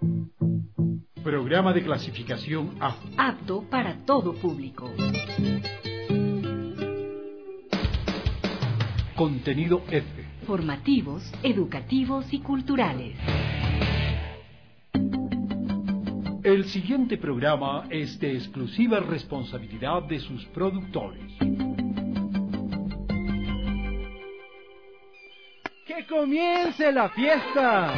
Programa de clasificación A. Apto para todo público. Contenido F. Formativos, educativos y culturales. El siguiente programa es de exclusiva responsabilidad de sus productores. ¡Que comience la fiesta!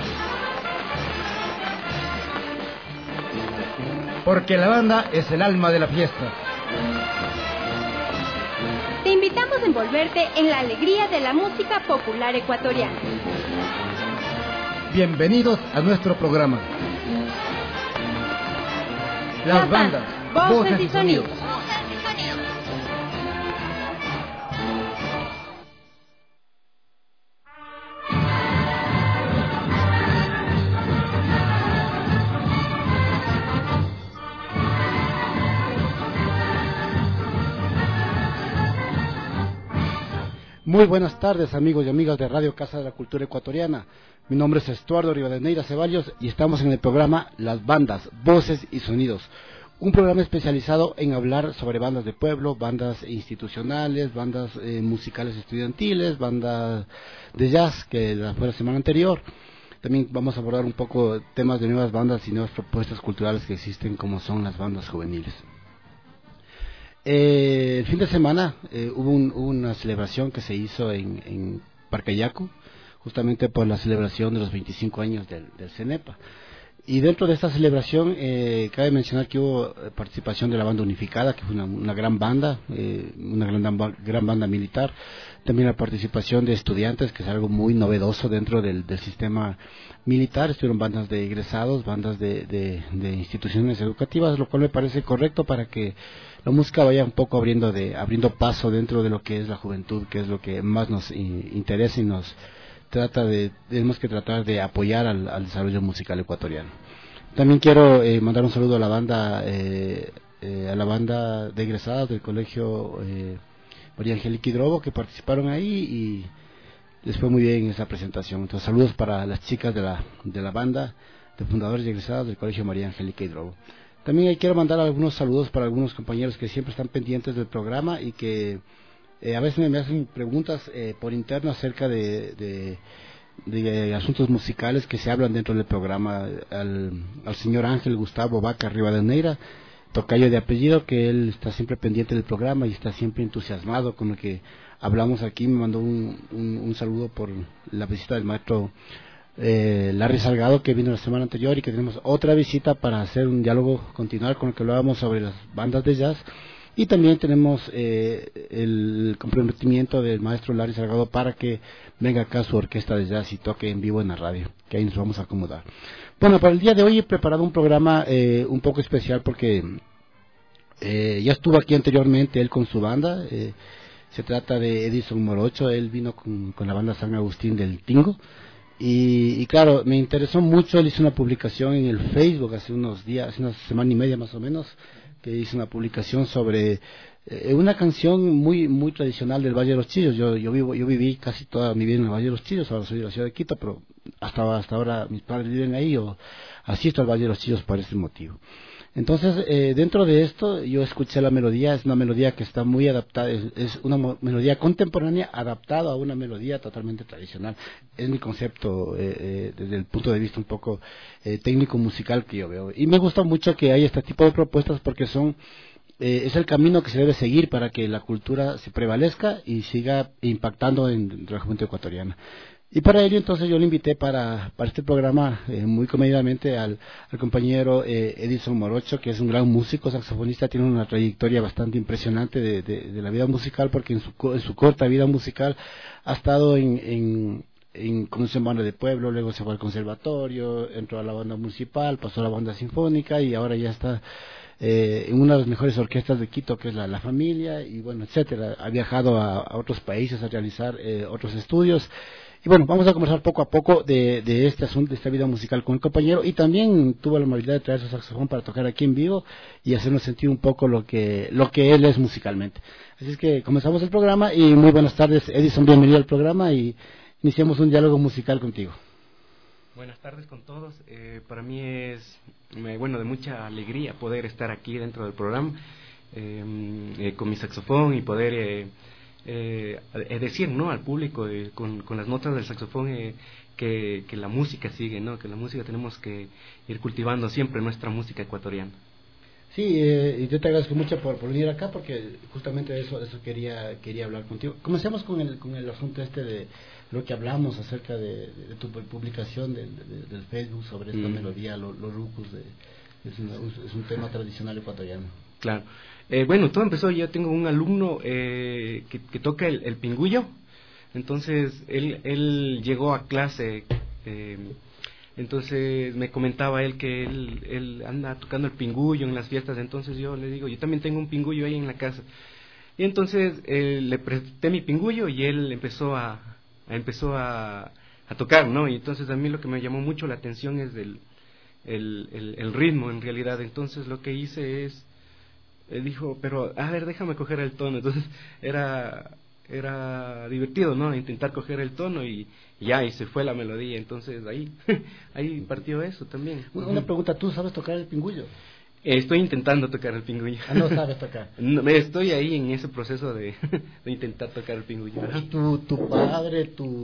Porque la banda es el alma de la fiesta. Te invitamos a envolverte en la alegría de la música popular ecuatoriana. Bienvenidos a nuestro programa. Las bandas, voces y sonidos. Muy buenas tardes, amigos y amigas de Radio Casa de la Cultura Ecuatoriana. Mi nombre es Estuardo Rivadeneira Ceballos y estamos en el programa Las Bandas, Voces y Sonidos. Un programa especializado en hablar sobre bandas de pueblo, bandas institucionales, bandas musicales estudiantiles, bandas de jazz, que fue la semana anterior. También vamos a abordar un poco temas de nuevas bandas y nuevas propuestas culturales que existen, como son las bandas juveniles. El fin de semana hubo una celebración que se hizo en Parcayacu, justamente por la celebración de los 25 años del CENEPA. Y dentro de esta celebración cabe mencionar que hubo participación de la banda unificada, que fue una gran banda, una gran banda militar. También la participación de estudiantes, que es algo muy novedoso dentro del sistema militar. Estuvieron bandas de egresados, bandas de instituciones educativas, lo cual me parece correcto para que la música vaya un poco abriendo paso dentro de lo que es la juventud, que es lo que más nos interesa y nos tenemos que tratar de apoyar al desarrollo musical ecuatoriano. También quiero mandar un saludo a la banda de egresadas del colegio María Angélica Hidrobo, que participaron ahí y les fue muy bien esa presentación. Entonces, saludos para las chicas de la banda de fundadores y egresadas del colegio María Angélica Hidrobo. También quiero mandar algunos saludos para algunos compañeros que siempre están pendientes del programa y que a veces me hacen preguntas por interno acerca de asuntos musicales que se hablan dentro del programa. Al señor Ángel Gustavo Vaca Rivadeneira, tocayo de apellido, que él está siempre pendiente del programa y está siempre entusiasmado con lo que hablamos aquí. Me mandó un saludo por la visita del maestro Larry Salgado, que vino la semana anterior, y que tenemos otra visita para hacer un diálogo continuar con lo que hablábamos sobre las bandas de jazz. Y también tenemos el comprometimiento del maestro Larry Salgado para que venga acá su orquesta de jazz y toque en vivo en la radio, que ahí nos vamos a acomodar. Bueno, para el día de hoy he preparado un programa un poco especial porque ya estuvo aquí anteriormente él con su banda. Se trata de Edison Morocho. Él vino con la banda San Agustín del Tingo. Y claro, me interesó mucho. Él hizo una publicación en el Facebook hace unos días, hace una semana y media más o menos, que hizo una publicación sobre una canción muy muy tradicional del Valle de los Chillos. Yo viví casi toda mi vida en el Valle de los Chillos. Ahora soy de la ciudad de Quito, pero hasta ahora mis padres viven ahí, o asisto al Valle de los Chillos por ese motivo. Entonces, dentro de esto, yo escuché la melodía. Es una melodía que está muy adaptada, es una melodía contemporánea adaptada a una melodía totalmente tradicional. Es mi concepto desde el punto de vista un poco técnico-musical que yo veo. Y me gusta mucho que haya este tipo de propuestas porque es el camino que se debe seguir para que la cultura se prevalezca y siga impactando en la juventud ecuatoriana. Y para ello entonces yo le invité para este programa muy comedidamente al compañero Edison Morocho, que es un gran músico, saxofonista. Tiene una trayectoria bastante impresionante de la vida musical, porque en su corta vida musical ha estado en comenzó en banda de pueblo, luego se fue al conservatorio, entró a la banda municipal, pasó a la banda sinfónica y ahora ya está en una de las mejores orquestas de Quito, que es la Familia, y bueno, etcétera. Ha viajado a otros países a realizar otros estudios. Y bueno, vamos a conversar poco a poco de este asunto, de esta vida musical con el compañero, y también tuvo la amabilidad de traer su saxofón para tocar aquí en vivo y hacernos sentir un poco lo que él es musicalmente. Así es que comenzamos el programa y muy buenas tardes, Edison, bienvenido al programa y iniciamos un diálogo musical contigo. Buenas tardes con todos. Para mí es, bueno, de mucha alegría poder estar aquí dentro del programa con mi saxofón y poder decir, ¿no?, al público con las notas del saxofón que la música sigue, ¿no?, que la música tenemos que ir cultivando siempre nuestra música ecuatoriana. Sí, y yo te agradezco mucho por venir acá, porque justamente de eso quería hablar contigo. Comencemos con el asunto de lo que hablamos acerca de tu publicación del Facebook sobre esta melodía, los rucos, es un tema tradicional ecuatoriano. Claro. Bueno, todo empezó, yo tengo un alumno que toca el pingüillo, entonces él llegó a clase, entonces me comentaba él que él anda tocando el pingüillo en las fiestas, entonces yo le digo, yo también tengo un pingüillo ahí en la casa, y entonces le presté mi pingüillo y él empezó a tocar, ¿no? Y entonces a mí lo que me llamó mucho la atención es el ritmo en realidad. Entonces lo que hice es, dijo, pero a ver, déjame coger el tono. Entonces era divertido, ¿no?, intentar coger el tono y se fue la melodía. Entonces ahí partió eso también. Una pregunta, ¿tú sabes tocar el pingüillo? Estoy intentando tocar el pingüillo. No sabes tocar. No, estoy ahí en ese proceso de intentar tocar el pingüillo. ¿Y tu padre,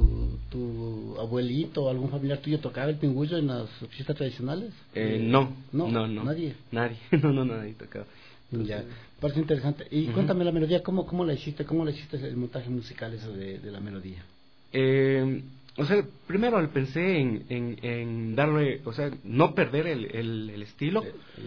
tu abuelito, algún familiar tuyo tocaba el pingüillo en las fiestas tradicionales? No. ¿Nadie? Nadie tocaba. Entonces, ya, parece interesante. Y cuéntame la melodía, ¿cómo la hiciste? ¿Cómo la hiciste el montaje musical eso de la melodía? O sea, primero pensé en darle, o sea, no perder el estilo,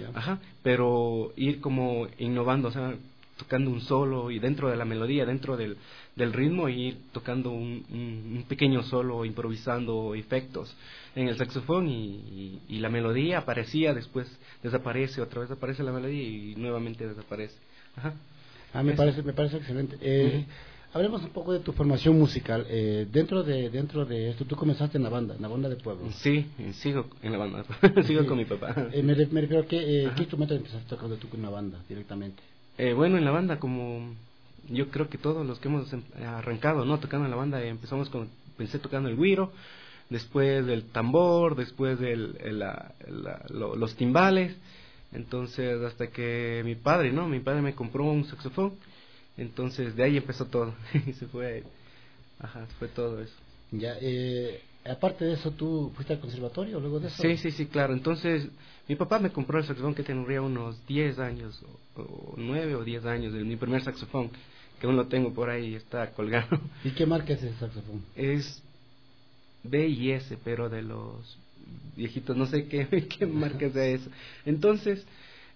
pero ir como innovando, o sea, tocando un solo y dentro de la melodía, dentro del ritmo, ir tocando un pequeño solo, improvisando efectos en el saxofón y la melodía aparecía, después desaparece, otra vez aparece la melodía y nuevamente desaparece. Me parece excelente. Hablemos un poco de tu formación musical. Dentro de esto, tú comenzaste en la banda de pueblo. Sí, sigo en la banda, sigo con mi papá. Me refiero a ¿qué instrumento empezaste tocando tú con una banda directamente? Bueno, en la banda, como yo creo que todos los que hemos arrancado, ¿no?, tocando en la banda, empecé tocando el güiro, después del tambor, después los timbales. Entonces hasta que mi padre me compró un saxofón. Entonces de ahí empezó todo y se fue todo eso. Ya, aparte de eso, ¿tú fuiste al conservatorio luego de eso? Sí, claro. Entonces mi papá me compró el saxofón que tendría unos 10 años, o 9 o 10 años, mi primer saxofón, que aún lo tengo por ahí, está colgado. ¿Y qué marca es ese saxofón? Es B&S, pero de los viejitos, no sé qué marca sea eso. Entonces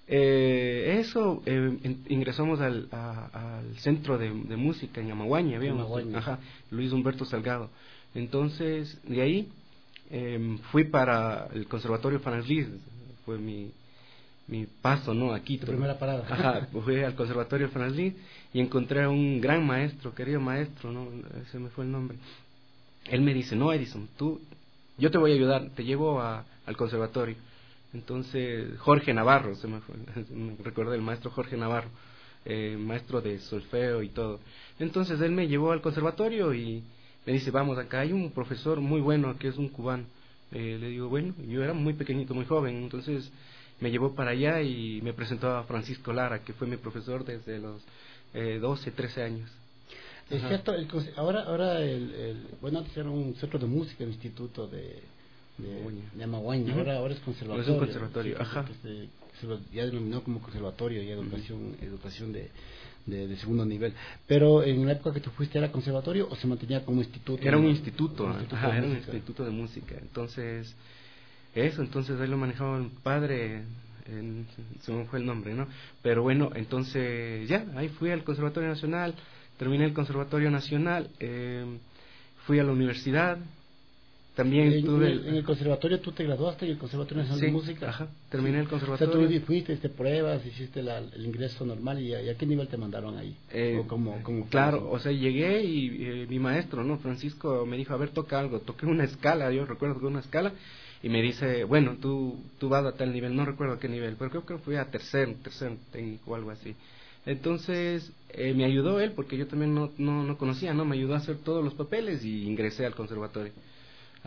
ingresamos al centro de música en Amaguaña, Luis Humberto Salgado. Entonces de ahí fui para el Conservatorio Franz Liszt, fue mi paso, ¿no?, aquí. Tu primera parada. Fui al Conservatorio Franz Liszt y encontré a un gran maestro, querido maestro, ¿no?, ese me fue el nombre. Él me dice, no, Edison, yo te voy a ayudar, te llevo al conservatorio. Entonces Jorge Navarro, me recordé el maestro Jorge Navarro, maestro de solfeo y todo. Entonces él me llevó al conservatorio y me dice, vamos, acá hay un profesor muy bueno que es un cubano. Le digo, bueno, yo era muy pequeñito, muy joven, entonces me llevó para allá y me presentó a Francisco Lara, que fue mi profesor desde los 12, 13 años. Es cierto, ahora bueno, antes era un centro de música, el instituto de Amaguaña, ahora es conservatorio. Es un conservatorio, ya denominó como conservatorio y educación de segundo nivel. Pero en la época que tú fuiste, ¿era conservatorio o se mantenía como instituto? Era un instituto, era un instituto de música. Entonces ahí lo manejaba mi padre, se me fue el nombre, ¿no? Pero bueno, entonces ya, ahí fui al Conservatorio Nacional, terminé el Conservatorio Nacional, fui a la universidad. También en el conservatorio tú te graduaste en el Conservatorio Nacional de Música. Terminé el conservatorio. O sea, tú fuiste, pruebas, hiciste el ingreso normal y ¿a qué nivel te mandaron ahí? Claro, o sea, llegué y mi maestro, ¿no?, Francisco, me dijo, a ver, toca algo. Toqué una escala, yo recuerdo que una escala, y me dice, bueno, tú vas a tal nivel, no recuerdo a qué nivel, pero creo que fui a tercer técnico o algo así. Entonces me ayudó él, porque yo también no conocía, ¿no? Me ayudó a hacer todos los papeles y ingresé al conservatorio.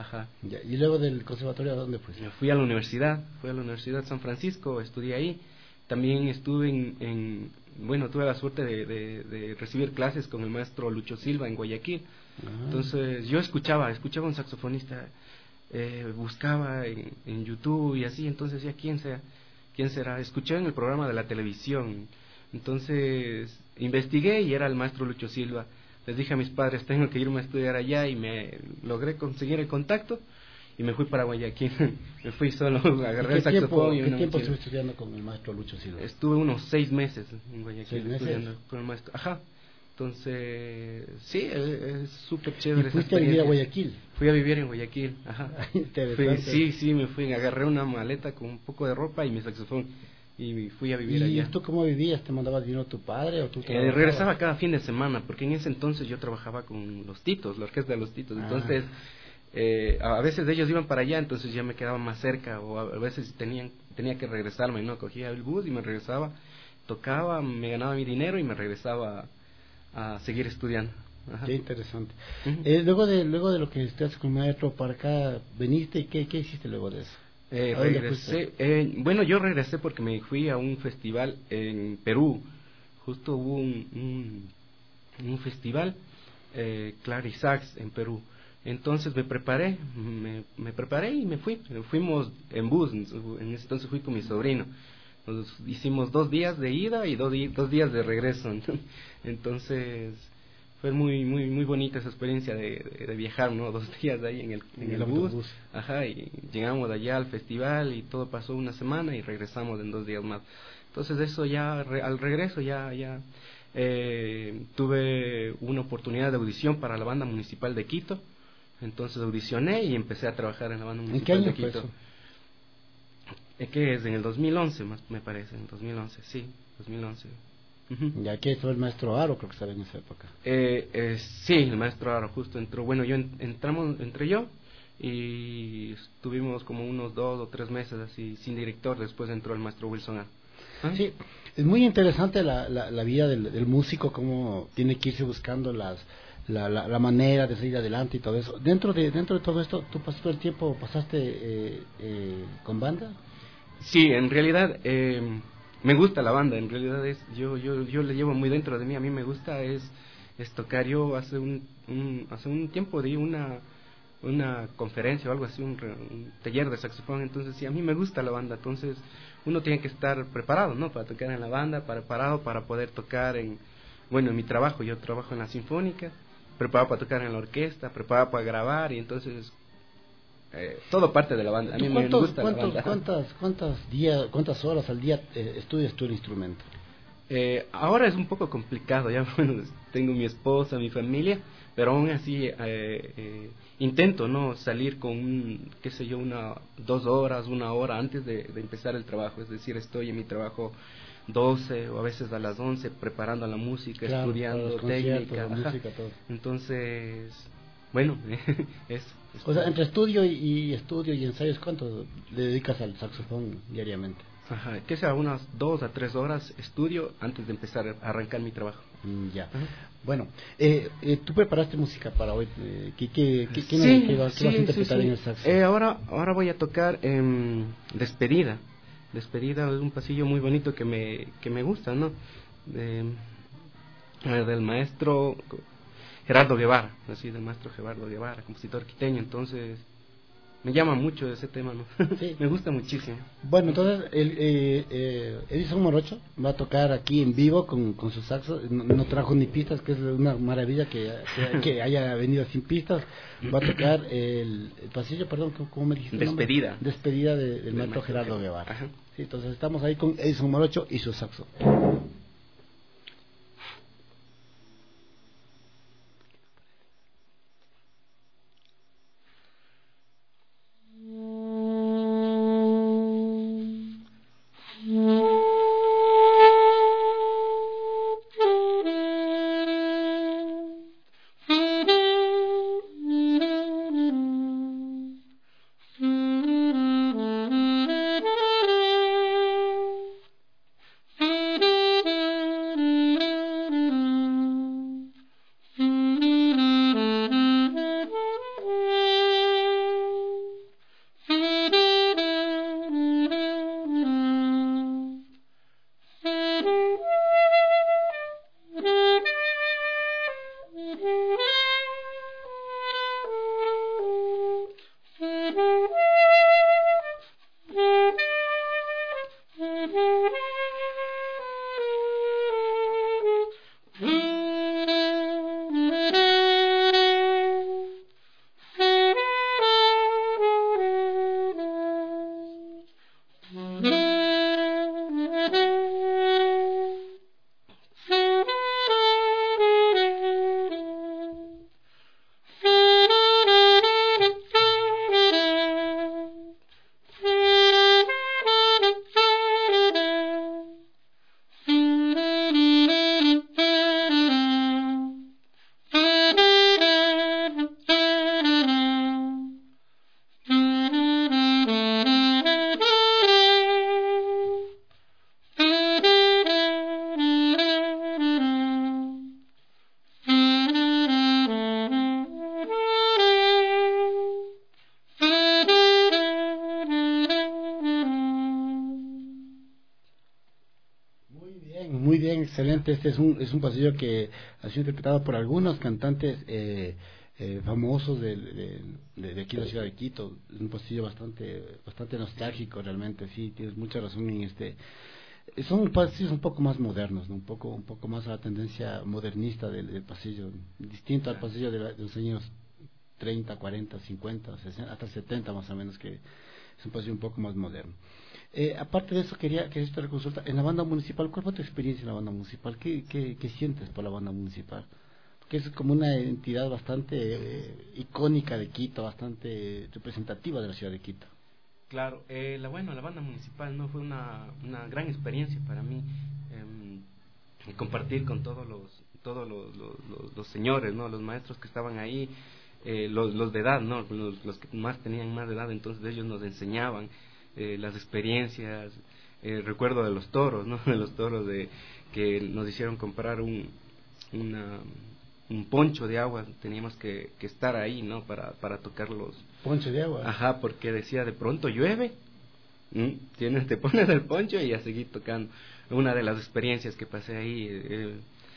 Ajá. Ya, y luego del conservatorio, ¿a dónde fuiste? Me fui a la universidad, San Francisco, estudié ahí. También estuve bueno, tuve la suerte de recibir clases con el maestro Lucho Silva en Guayaquil. Entonces yo escuchaba un saxofonista, buscaba en YouTube y así, entonces ya quién será, escuché en el programa de la televisión, entonces investigué y era el maestro Lucho Silva. Les dije a mis padres, tengo que irme a estudiar allá, y me logré conseguir el contacto y me fui para Guayaquil. Me fui solo, agarré el saxofón. ¿Qué tiempo estuve estudiando con el maestro Lucho Silva? Estuve unos 6 meses en Guayaquil 6 meses estudiando con el maestro. Ajá. Entonces, sí, es súper chévere. ¿Y fuiste a vivir a Guayaquil? Fui a vivir en Guayaquil, ajá. Sí, me fui, agarré una maleta con un poco de ropa y mi saxofón y fui a vivir allá. ¿Y tú cómo vivías? ¿Te mandabas dinero tu padre o tú trabajabas? Regresaba cada fin de semana, porque en ese entonces yo trabajaba con los Titos, la orquesta de los Titos. Entonces, a veces ellos iban para allá, entonces ya me quedaba más cerca, o a veces tenía que regresarme, ¿no? Cogía el bus y me regresaba, tocaba, me ganaba mi dinero y me regresaba a seguir estudiando. Ajá. Qué interesante. Uh-huh. Luego de lo que estudiaste con el maestro, para acá veniste, y ¿qué hiciste luego de eso? Regresé, bueno, yo regresé porque me fui a un festival en Perú. Justo hubo un festival, Clarisax en Perú. Entonces me preparé y me fui. Fuimos en bus, en ese entonces fui con mi sobrino. Nos hicimos 2 días de ida y 2 días de regreso. Entonces fue muy bonita esa experiencia de viajar, ¿no? 2 días de ahí en el bus. Ajá, y llegamos de allá al festival y todo pasó una semana y regresamos en 2 días más. Entonces eso ya, al regreso ya tuve una oportunidad de audición para la banda municipal de Quito. Entonces audicioné y empecé a trabajar en la banda municipal de Quito. ¿En qué año fue eso? Que es en el 2011, me parece, en 2011, sí, 2011. Uh-huh. Ya que fue el maestro Aro, creo que estaba en esa época. Sí, el maestro Aro justo entró. Bueno, entré yo y estuvimos como unos 2 o 3 meses así sin director. Después entró el maestro Wilson Aro. ¿Ah? Sí, es muy interesante la vida del músico, cómo tiene que irse buscando la manera de salir adelante y todo eso. Dentro de todo esto, ¿tú pasaste todo el tiempo, con banda? Sí, en realidad me gusta la banda. En realidad yo le llevo muy dentro de mí. A mí me gusta es tocar. Yo hace un tiempo di una conferencia o algo así, un taller de saxofón. Entonces sí, a mí me gusta la banda. Entonces uno tiene que estar preparado, ¿no? Para tocar en la banda, preparado para poder tocar en mi trabajo. Yo trabajo en la sinfónica, preparado para tocar en la orquesta, preparado para grabar, y entonces todo parte de la banda. A mí me gusta la banda. ¿Cuántas horas al día estudias tú el instrumento? Ahora es un poco complicado, ya tengo mi esposa, mi familia, pero aún así intento no salir con 2 horas, 1 hora antes de empezar el trabajo. Es decir, estoy en mi trabajo 12 o a veces a las 11 preparando la música, claro, estudiando técnica, música, todo. Entonces, bueno, eso. O sea, entre estudio y ensayos, ¿cuánto le dedicas al saxofón diariamente? Ajá, que sea unas 2 a 3 horas estudio antes de empezar a arrancar mi trabajo. Ya. Ajá. Bueno, tú preparaste música para hoy. ¿Qué vas a interpretar en el saxo? Ahora voy a tocar Despedida. Despedida es un pasillo muy bonito que me gusta, ¿no? Del maestro Gerardo Guevara, compositor quiteño. Entonces me llama mucho ese tema, ¿no? Sí. Me gusta muchísimo. Bueno, entonces Edison Morocho va a tocar aquí en vivo con su saxo. No trajo ni pistas, que es una maravilla que haya venido sin pistas. Va a tocar el pasillo, perdón, ¿cómo me dijiste? Despedida. Despedida del maestro Gerardo Guevara. Ajá. Sí, entonces estamos ahí con Edison Morocho y su saxo. Mm-hmm. Muy bien, excelente. Este es un pasillo que ha sido interpretado por algunos cantantes famosos de aquí de la ciudad de Quito. Es un pasillo bastante nostálgico realmente, sí, tienes mucha razón en este. Son pasillos un poco más modernos, ¿no? un poco más a la tendencia modernista del pasillo, distinto al pasillo de los años 30, 40, 50, 60, hasta 70 más o menos, que es un pasillo un poco más moderno. Aparte de eso, quería hacer la consulta. En la banda municipal, ¿cuál fue tu experiencia en la banda municipal? ¿Qué sientes por la banda municipal? Porque es como una entidad bastante icónica de Quito, bastante representativa de la ciudad de Quito. Claro, la banda municipal no fue una gran experiencia para mí, compartir con todos los señores, no, los maestros que estaban ahí, los de edad, no, los que tenían más de edad, entonces ellos nos enseñaban las experiencias. Recuerdo de los toros, no, de los toros que nos hicieron comprar un poncho de agua, teníamos que estar ahí, ¿no? Para tocar los... ¿Poncho de agua? Ajá, porque decía, de pronto llueve, te pones el poncho y a seguir tocando. Una de las experiencias que pasé ahí,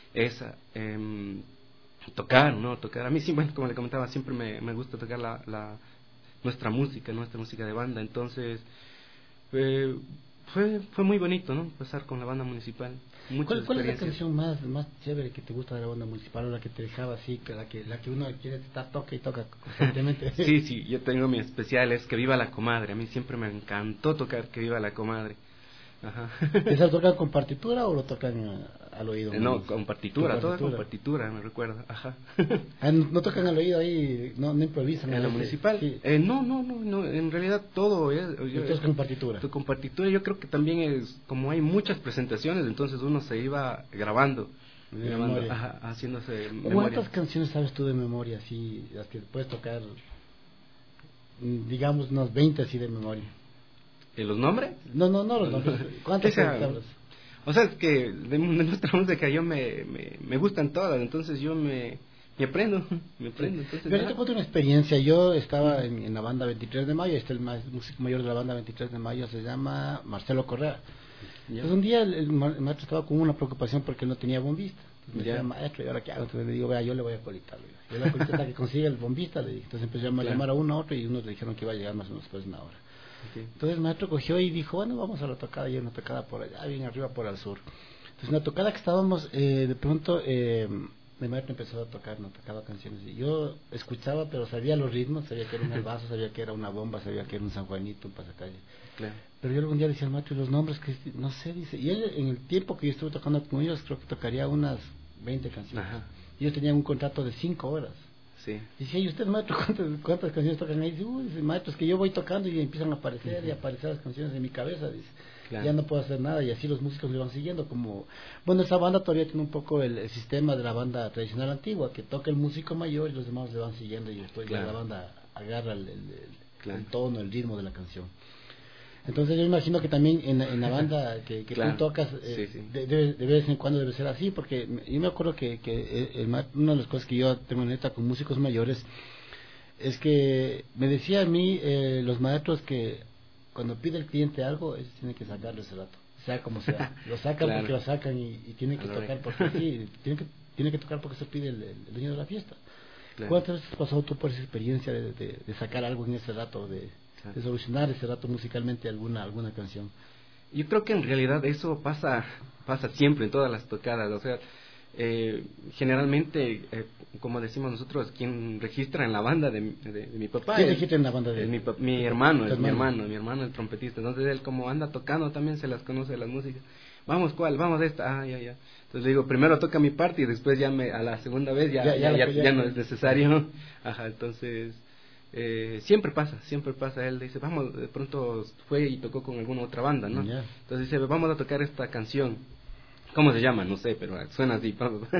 tocar, ¿no? Tocar. A mí sí, bueno, como le comentaba, siempre me gusta tocar nuestra música de banda, entonces... Fue muy bonito, ¿no? Pasar con la banda municipal. ¿Cuál es la canción más chévere que te gusta de la banda municipal, o la que te dejaba así, que la que uno quiere estar toca y toca constantemente? Sí, yo tengo mi especial, es Que Viva la Comadre. A mí siempre me encantó tocar Que Viva la Comadre. Ajá. ¿Esa tocan con partitura o lo tocan al oído? No, con partitura, toda con partitura, me recuerdo. Ajá. ¿No tocan al oído ahí, no improvisan? ¿En la municipal? Sí. No, en realidad todo es con partitura. Con partitura. Yo creo que también es, como hay muchas presentaciones, entonces uno se iba grabando, ajá, haciéndose memoria. ¿Cuántas canciones sabes tú de memoria, así, las que puedes tocar, digamos, unos 20 así de memoria? ¿Los nombres? No los nombres. ¿Cuántas sabes? O sea, es que de nuestra música yo me gustan todas, entonces yo me aprendo. Entonces, yo te cuento una experiencia. Yo estaba en la banda 23 de Mayo, el músico mayor de la banda 23 de Mayo se llama Marcelo Correa. Entonces un día el maestro estaba con una preocupación porque no tenía bombista. Me decía, maestro, ¿y ahora qué hago? Entonces le digo, vea, yo le voy a colitar. Yo le colito hasta que consiga el bombista, le dije. Entonces empecé a llamar a uno a otro y unos le dijeron que iba a llegar más o menos después de una hora. Okay. Entonces el maestro cogió y dijo, bueno, vamos a la tocada, y una tocada por allá, bien arriba por el sur. Entonces en la tocada que estábamos, de pronto el maestro empezó a tocar, no tocaba canciones, y yo escuchaba, pero sabía los ritmos, sabía que era un albazo, sabía que era una bomba, sabía que era un San Juanito, un pasacalle. Claro. Pero yo algún día decía al maestro, y los nombres que no sé, dice, y él en el tiempo que yo estuve tocando con ellos, creo que tocaría unas 20 canciones. Ajá. Y ellos tenían un contrato de 5 horas. Sí. Dice, ¿y usted, maestro, cuántas canciones tocan ahí? Dice, dice, maestro, es que yo voy tocando y empiezan a aparecer y aparecer las canciones en mi cabeza, dice. Claro. Ya no puedo hacer nada, y así los músicos le van siguiendo. Como, bueno, esa banda todavía tiene un poco el sistema de la banda tradicional antigua, que toca el músico mayor y los demás le van siguiendo, y después ya la banda agarra el tono, el ritmo de la canción. Entonces yo imagino que también en la banda que tú tocas, de vez en cuando debe ser así, porque yo me acuerdo que una de las cosas que yo tengo en neta con músicos mayores es que me decía a mí los maestros que cuando pide el cliente algo, ellos tienen que sacarlo ese rato, sea como sea. Lo sacan porque lo sacan y tienen que tocar porque sí, tienen que tocar porque se pide el dueño de la fiesta. ¿Cuántas veces has pasado tú por esa experiencia de sacar algo en ese rato, de solucionar ese rato musicalmente alguna canción? Yo creo que en realidad eso pasa siempre en todas las tocadas, o sea, generalmente, como decimos nosotros, quien registra en la banda de mi papá. ¿Quién registra en la banda de mi hermano? Es mi hermano el trompetista. Entonces él, como anda tocando, también se las conoce de las músicas. Vamos, ¿cuál? Vamos esta. Ya. Entonces le digo, primero toca mi parte y después a la segunda vez ya no es necesario. Ajá, entonces siempre pasa. Él dice, vamos, de pronto fue y tocó con alguna otra banda, ¿no? Entonces dice, vamos a tocar esta canción. ¿Cómo se llama? No sé, pero suena así.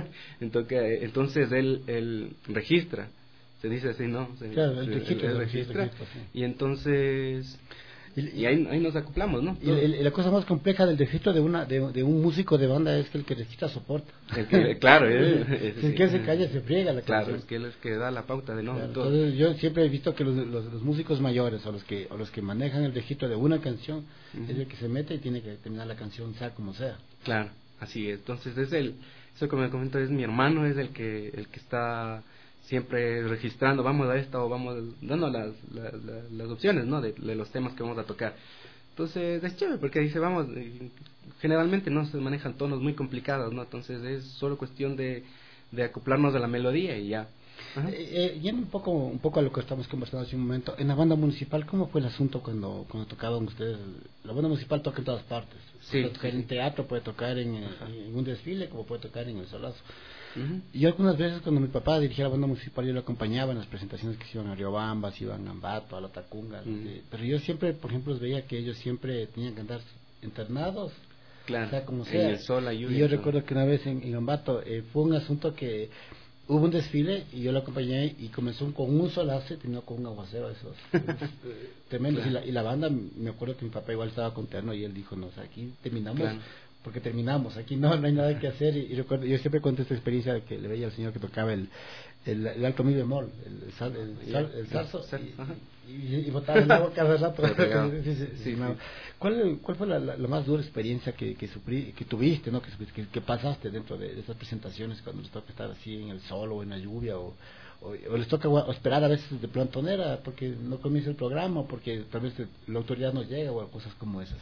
Entonces él registra, se dice así, ¿no? Claro, el registra. Sí. Y entonces... Y ahí nos acoplamos, ¿no? Y la cosa más compleja del registro de un músico de banda es que el que registra soporta. Claro, si el que se calla se friega la canción. Claro, es que él es que da la pauta de no. Claro, entonces yo siempre he visto que los músicos mayores o los que manejan el registro de una canción es el que se mete y tiene que terminar la canción sea como sea. Claro. Así es, entonces eso que me comentó es mi hermano, es el que está siempre registrando, vamos a esta o vamos dando las opciones, ¿no? De los temas que vamos a tocar. Entonces es chévere porque dice, vamos, generalmente no se manejan tonos muy complicados, ¿no? Entonces es solo cuestión de acoplarnos a la melodía y ya. Yendo un poco a lo que estamos conversando hace un momento, en la banda municipal, ¿cómo fue el asunto cuando tocaban ustedes? La banda municipal toca en todas partes. Sí, puede tocar en teatro, puede tocar en un desfile, como puede tocar en el solazo. Uh-huh. Y yo algunas veces cuando mi papá dirigía la banda municipal, yo lo acompañaba en las presentaciones que se iban a Riobamba, se iban a Ambato, a La Tacunga. Uh-huh. Pero yo siempre, por ejemplo, los veía que ellos siempre tenían que andar internados. Claro, O sea, como sea. en el sol, la lluvia. Y yo recuerdo que una vez en Ambato fue un asunto que hubo un desfile y yo lo acompañé y comenzó con un solazo y terminó con un aguacero de esos tremendos. Claro. Y la banda, me acuerdo que mi papá igual estaba con terno y él dijo, no, o sea, aquí terminamos, claro, porque terminamos, aquí no hay nada que hacer. Y recuerdo, yo siempre conté esta experiencia de que le veía al señor que tocaba el alto mi bemol, el salso, y botaba el agua cada rato. Sí. ¿Cuál fue la más dura experiencia que tuviste, ¿no? que pasaste dentro de esas presentaciones cuando les toca estar así en el sol o en la lluvia o les toca esperar a veces de plantonera porque no comienza el programa o porque tal vez la autoridad no llega o cosas como esas?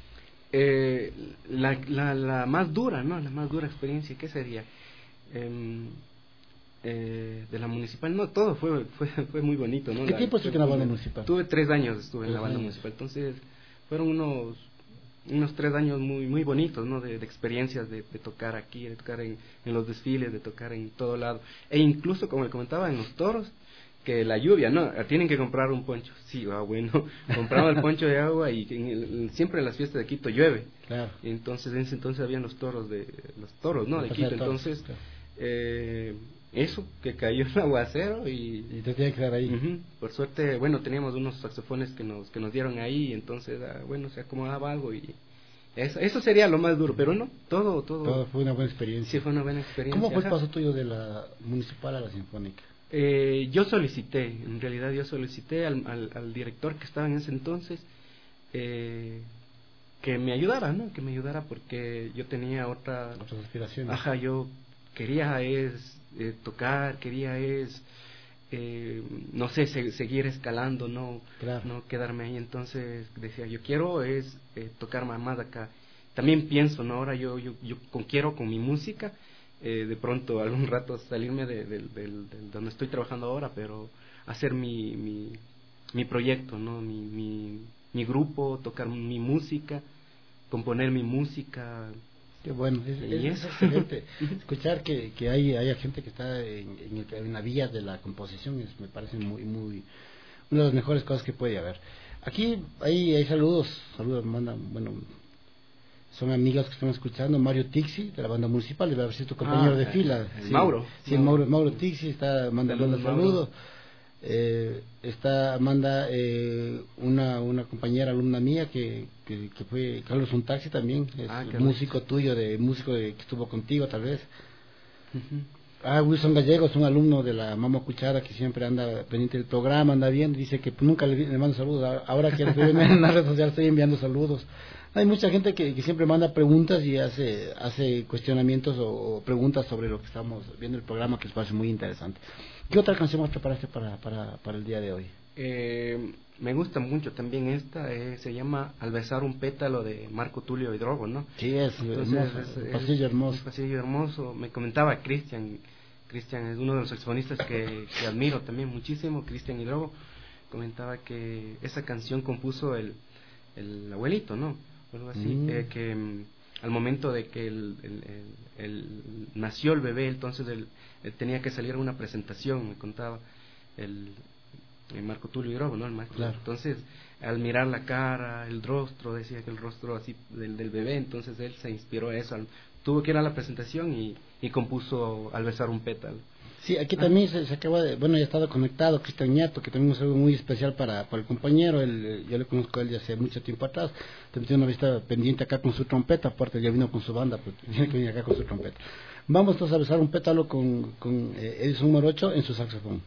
La más dura, ¿no? La más dura experiencia, ¿qué sería? De la municipal, no, todo fue muy bonito, ¿no? ¿Qué tiempo estuviste en la banda municipal? Tuve 3 años, estuve en la banda municipal, entonces fueron unos 3 años muy bonitos, ¿no? De experiencias, de tocar aquí, de tocar en los desfiles, de tocar en todo lado, e incluso, como le comentaba, en los toros, que la lluvia, ¿no? Tienen que comprar un poncho. Sí, bueno, compraba el poncho de agua y siempre en las fiestas de Quito llueve. Claro. Y entonces, en ese entonces habían los toros, ¿no? De Quito, entonces, eso, que cayó el aguacero y te tenía que quedar ahí. Uh-huh. Por suerte, bueno, teníamos unos saxofones que nos dieron ahí, entonces, bueno, se acomodaba algo y eso sería lo más duro, pero no, todo fue una buena experiencia. Sí, fue una buena experiencia. ¿Cómo fue el paso tuyo de la municipal a la sinfónica? Yo solicité al director que estaba en ese entonces que me ayudara, ¿no? Que me ayudara porque yo tenía otras aspiraciones. Ajá, yo quería tocar, quería no sé, seguir escalando, no, claro, no quedarme ahí. Entonces decía, yo quiero tocar más acá. También pienso, ¿no? Ahora yo quiero con mi música de pronto algún rato salirme de donde estoy trabajando ahora, pero hacer mi proyecto, ¿no? Mi grupo, tocar mi música, componer mi música. Qué bueno, es excelente escuchar que haya gente que está en la vía de la composición. Me parece muy una de las mejores cosas que puede haber. Aquí hay saludos, mandan, bueno, son amigas que están escuchando. Mario Tixi de la banda municipal, debe haber sido tu compañero de fila. Sí, Mauro. Sí, Mauro Tixi está mandando saludos. Manda una compañera alumna mía que fue Carlos Un Taxi también, es músico tuyo, que estuvo contigo tal vez. Uh-huh. Wilson Gallegos, un alumno de la Mamo Cuchara que siempre anda pendiente del programa, anda bien, dice que nunca le mando saludos, ahora que estoy en las redes sociales estoy enviando saludos. Hay mucha gente que siempre manda preguntas y hace cuestionamientos o preguntas sobre lo que estamos viendo el programa, que les parece muy interesante. ¿Qué otra canción más preparaste para el día de hoy? Me gusta mucho también esta, se llama Al besar un pétalo, de Marco Tulio Hidrogo, ¿no? Sí, es hermoso, un pasillo hermoso. Un pasillo hermoso. Me comentaba Cristian es uno de los saxofonistas que admiro también muchísimo, Cristian Hidrogo, comentaba que esa canción compuso el abuelito, ¿no? Algo así, que al momento de que nació el bebé, entonces él tenía que salir a una presentación, me contaba el Marco Tulio Hidrogo, ¿no? El maestro. Claro. Entonces, al mirar la cara, el rostro, decía que el rostro así del bebé, entonces él se inspiró a eso, tuvo que ir a la presentación y compuso Al besar un pétalo. Sí, aquí también se acaba ya ha estado conectado Cristian Ñato, que también es algo muy especial para el compañero. Yo le conozco a él ya hace mucho tiempo atrás, también tiene una vista pendiente acá con su trompeta, aparte ya vino con su banda, pero tiene que venir acá con su trompeta. Vamos entonces a besar un pétalo con Edison Morocho en su saxofón.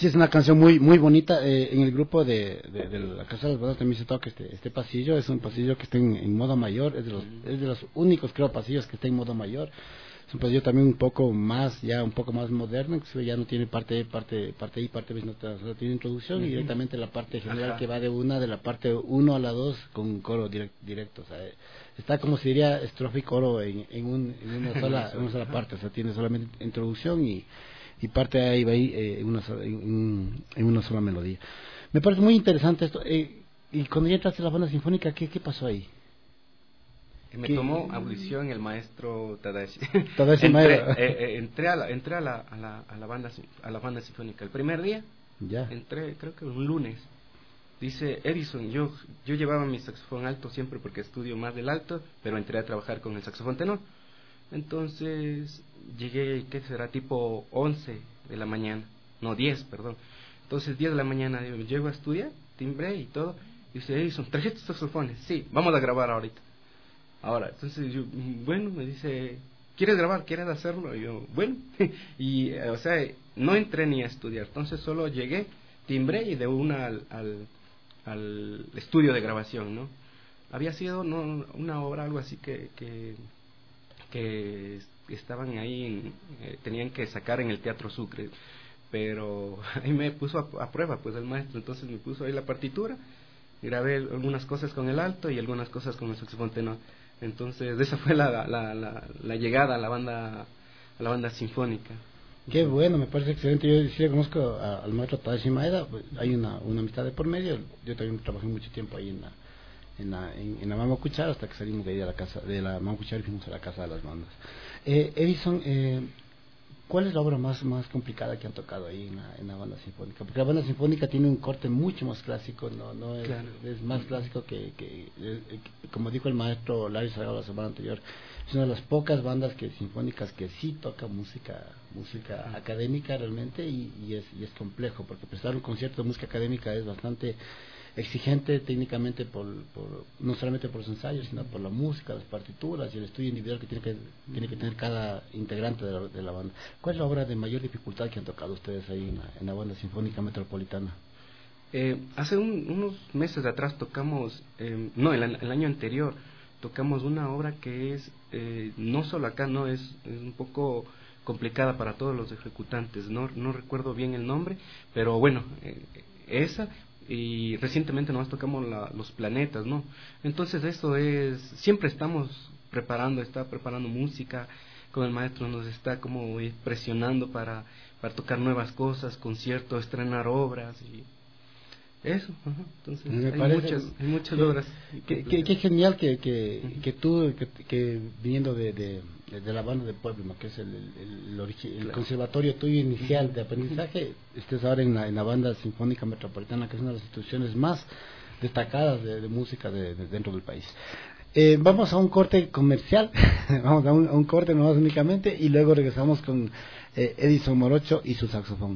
Sí, es una canción muy muy bonita. En el grupo de la Casa de las Bandas también se toca este pasillo. Es un pasillo que está en modo mayor. Es de los únicos, creo, pasillos que está en modo mayor. Es un pasillo también un poco más moderno, que ya no tiene parte A, parte B, solo tiene introducción y directamente la parte general que va de la parte 1 a la 2 con coro directo. O sea, está como se diría estrofa y coro en una sola parte. O sea, tiene solamente introducción y parte A y va ahí en una sola melodía. Me parece muy interesante esto. Y cuando ya entraste a la banda sinfónica, ¿qué pasó ahí? Me tomó audición el maestro Tadashi. Entré a la banda sinfónica. El primer día, entré, creo que un lunes. Dice Edison, yo llevaba mi saxofón alto siempre porque estudio más del alto, pero entré a trabajar con el saxofón tenor. Entonces llegué, ¿qué será? Tipo 11 de la mañana, no 10, perdón. Entonces 10 de la mañana llego a estudiar, timbré y todo. Dice Edison, ¿trajiste saxofones? Sí, vamos a grabar ahorita. Ahora, entonces yo, bueno, me dice, ¿quieres grabar? ¿Quieres hacerlo? Y yo, bueno, y o sea, no entré ni a estudiar. Entonces solo llegué, timbré y de una al estudio de grabación, ¿no? Había sido una obra, algo así que estaban ahí, tenían que sacar en el Teatro Sucre, pero ahí me puso a prueba pues el maestro. Entonces me puso ahí la partitura, grabé algunas cosas con el alto y algunas cosas con el saxofón tenor. Entonces esa fue la llegada a la banda sinfónica. Qué bueno, me parece excelente. Yo sí conozco al maestro Tadashi Maeda, pues, hay una amistad de por medio. Yo también trabajé mucho tiempo ahí en la Mama Cuchara, hasta que salimos de ahí de la Mama Cuchara y fuimos a la Casa de las Bandas. Edison, ¿cuál es la obra más complicada que han tocado ahí en la banda sinfónica? Porque la banda sinfónica tiene un corte mucho más clásico, no es, claro, es más clásico que como dijo el maestro Larry Salgado la semana anterior, es una de las pocas bandas sinfónicas que sí toca música académica realmente, y es complejo, porque prestar un concierto de música académica es bastante exigente técnicamente, no solamente por los ensayos, sino por la música, las partituras y el estudio individual que tiene que tener cada integrante de la banda. ¿Cuál es la obra de mayor dificultad que han tocado ustedes ahí en la banda sinfónica metropolitana? Hace unos meses atrás tocamos, el año anterior tocamos una obra que es, no solo acá, no es un poco complicada para todos los ejecutantes, no recuerdo bien el nombre, pero bueno, esa. Y recientemente nos tocamos los planetas, ¿no? Entonces eso es, siempre estamos preparando música, con el maestro nos está como presionando para tocar nuevas cosas, conciertos, estrenar obras y eso. Entonces hay muchas obras. Qué genial que tú, viniendo de la banda de Puebla, que es el conservatorio tuyo inicial de aprendizaje, estés ahora en la banda sinfónica metropolitana, que es una de las instituciones más destacadas de música dentro del país. Vamos a un corte comercial, vamos a un corte nomás únicamente, y luego regresamos con Edison Morocho y su saxofón.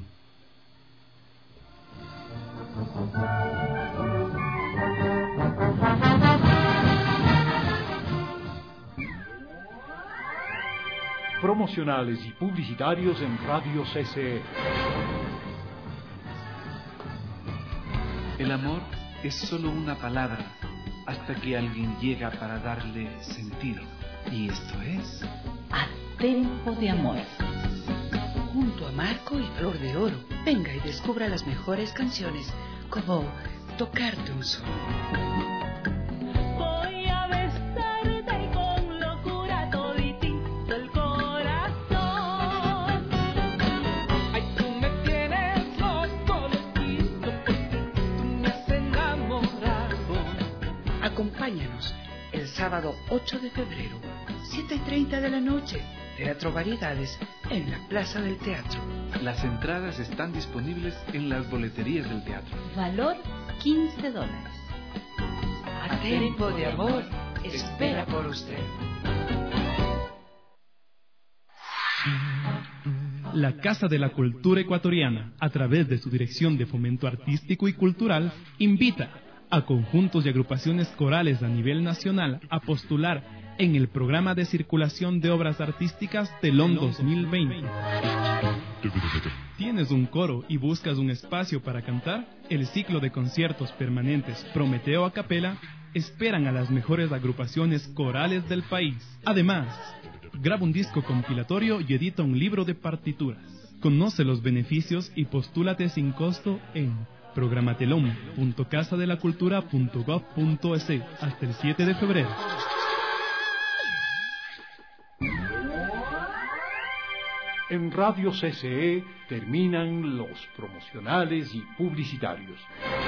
Promocionales y publicitarios en Radio CC. El amor es solo una palabra hasta que alguien llega para darle sentido. Y esto es A Tiempo de Amor. Junto a Marco y Flor de Oro, venga y descubra las mejores canciones, como Tocarte un Sol. Voy a besarte con locura toditito el corazón. Ay, tú me tienes loco, loquito, tú me has enamorado. Acompáñanos el sábado 8 de febrero, 7:30 de la noche, Teatro Variedades, en la Plaza del Teatro. Las entradas están disponibles en las boleterías del teatro. Valor $15. A Tiempo de Amor espera por usted. La Casa de la Cultura Ecuatoriana, a través de su Dirección de Fomento Artístico y Cultural, invita a conjuntos y agrupaciones corales a nivel nacional a postular en el Programa de Circulación de Obras Artísticas Telón 2020. ¿Tienes un coro y buscas un espacio para cantar? El ciclo de conciertos permanentes Prometeo a Capela esperan a las mejores agrupaciones corales del país. Además, graba un disco compilatorio y edita un libro de partituras. Conoce los beneficios y postúlate sin costo en programatelom.casadelacultura.gov.es hasta el 7 de febrero. En Radio CCE terminan los promocionales y publicitarios.